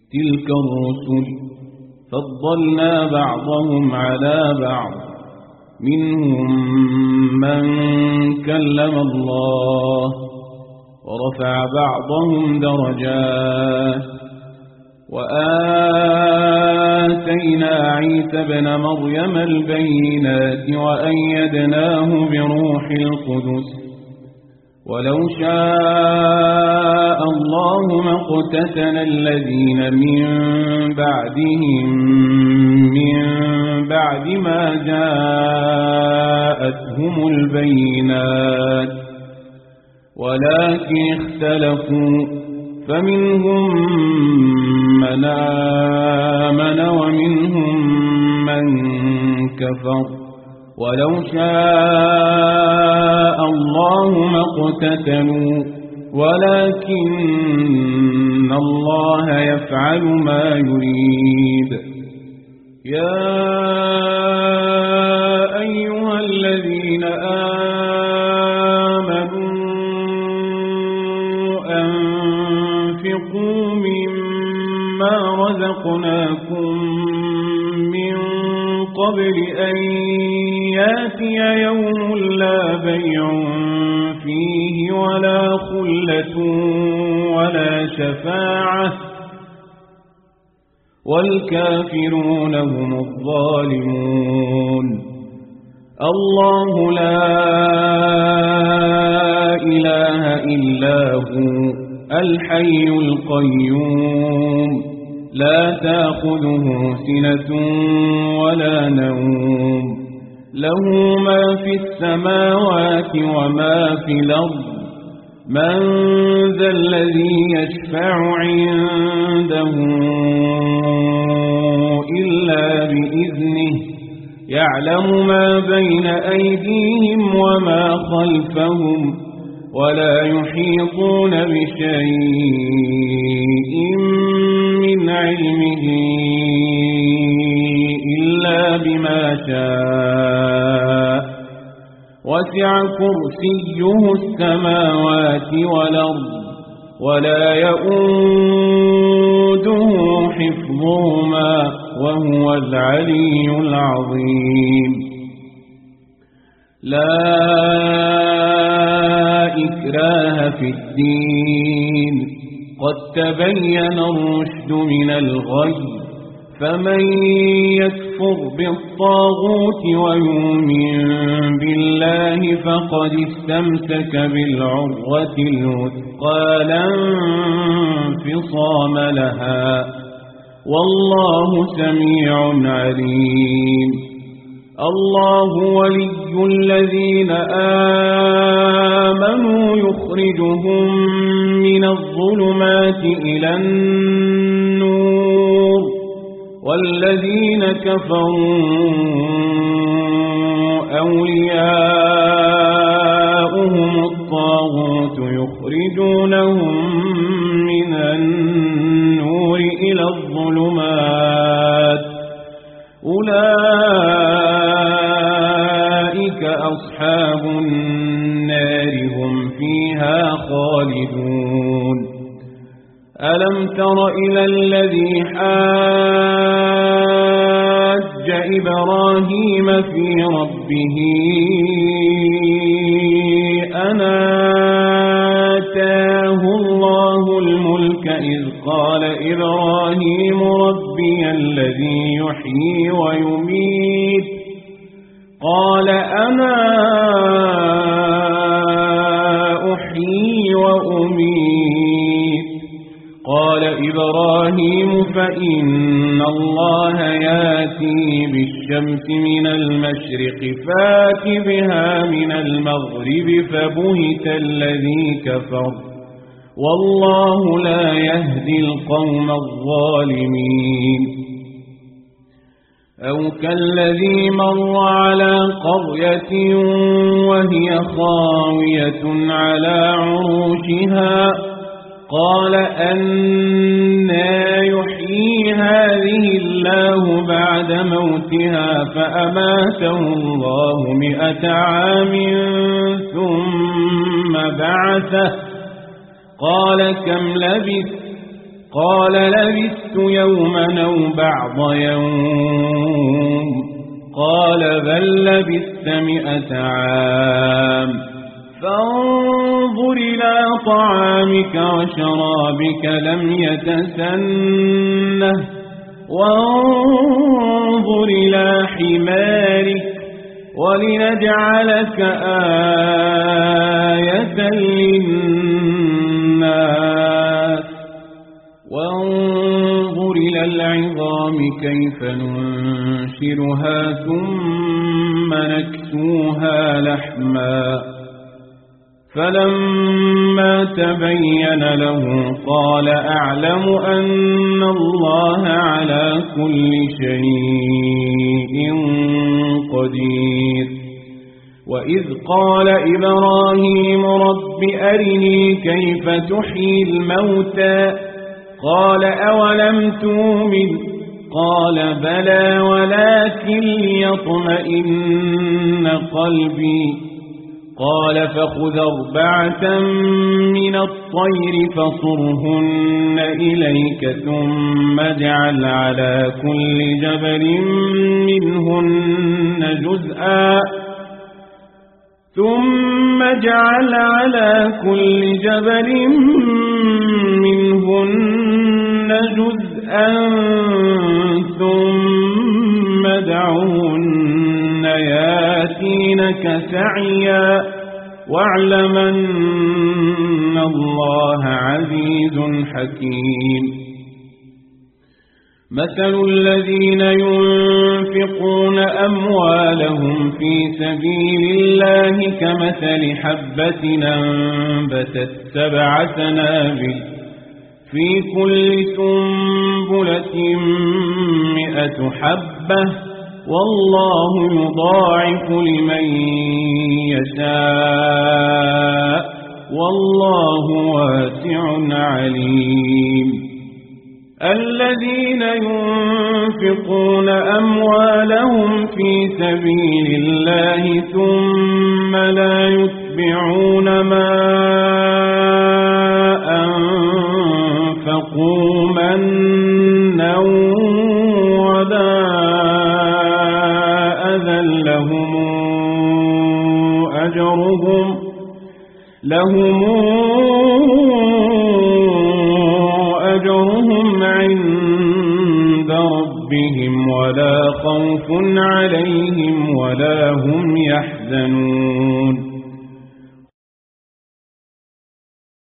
تلك الرسل فضلنا بعضهم على بعض منهم من كلم الله ورفع بعضهم درجات وآتينا عيسى ابن مريم البينات وأيدناه بروح القدس ولو شاء الله ما اقتتل الذين من بعدهم من بعد ما جاءتهم البينات ولكن اختلفوا فمنهم من آمن ومنهم من كفر ولو شاء الله ما اقتتلوا ولكن الله يفعل ما يريد يا أيها الذين آمنوا أنفقوا مما رزقناكم من قبل أن ياتي يوم لا بيع فيه ولا خلة ولا شفاعة والكافرون هم الظالمون الله لا إله إلا هو الحي القيوم لا تأخذه سنة ولا نوم له ما في السماوات وما في الأرض من ذا الذي يشفع عنده إلا بإذنه يعلم ما بين أيديهم وما خلفهم ولا يحيطون بشيء من علمه إلا بما شاء وسع كرسيه السماوات والأرض ولا يؤوده حفظهما وهو العلي العظيم لا إكراه في الدين قد تبين الرشد من الغي فمن يكفر بالطاغوت ويؤمن بالله فقد استمسك بالعروة الوثقى لا انفصام لها والله سميع عليم الله ولي الذين آمنوا يخرجهم من الظلمات إلى النور والذين كفروا أولياؤهم الطاغوت يخرجونهم من النور إلى الظلمات أولئك أصحاب النار هم فيها خالدون ألم تر إلى الذي حاج إبراهيم في ربه أن آتاه الله الملك إذ قال إبراهيم ربي الذي يحيي ويميت قال أنا أحيي وأميت قال إبراهيم فإن الله ياتي بالشمس من المشرق فات بها من المغرب فبهت الذي كفر والله لا يهدي القوم الظالمين أو كالذي مر على قرية وهي خاوية على عروشها قال أنى يحيي هذه الله بعد موتها فأماته الله 100 عام ثم بعثه قال كم لبثت قال لبثت يوما أو بعض يوم قال بل لبثت 100 عام فانظر إلى طعامك وشرابك لم يتسنه وانظر إلى حمارك ولنجعلك آية للناس وانظر إلى العظام كيف ننشرها ثم نكسوها لحما فلما تبين له قال أعلم أن الله على كل شيء قدير وإذ قال إبراهيم رب أرني كيف تحيي الموتى قال أولم تؤمن قال بلى ولكن ليطمئن قلبي قال فخذ 4 من الطير فصرهن إليك ثم اجعل على كل جبل منهن جزءا ثم ادعهن ياتينك سعيا واعلم أن الله عزيز حكيم مثل الذين ينفقون أموالهم في سبيل الله كمثل حبة أنبتت 7 سنابل في كل سنبلة 100 حبة والله يضاعف لمن يشاء والله واسع عليم الذين ينفقون أموالهم في سبيل الله ثم لا يتبعون ما أنفقوا منا ولا أذى لهم أجرهم عند ربهم ولا خوف عليهم ولا هم يحزنون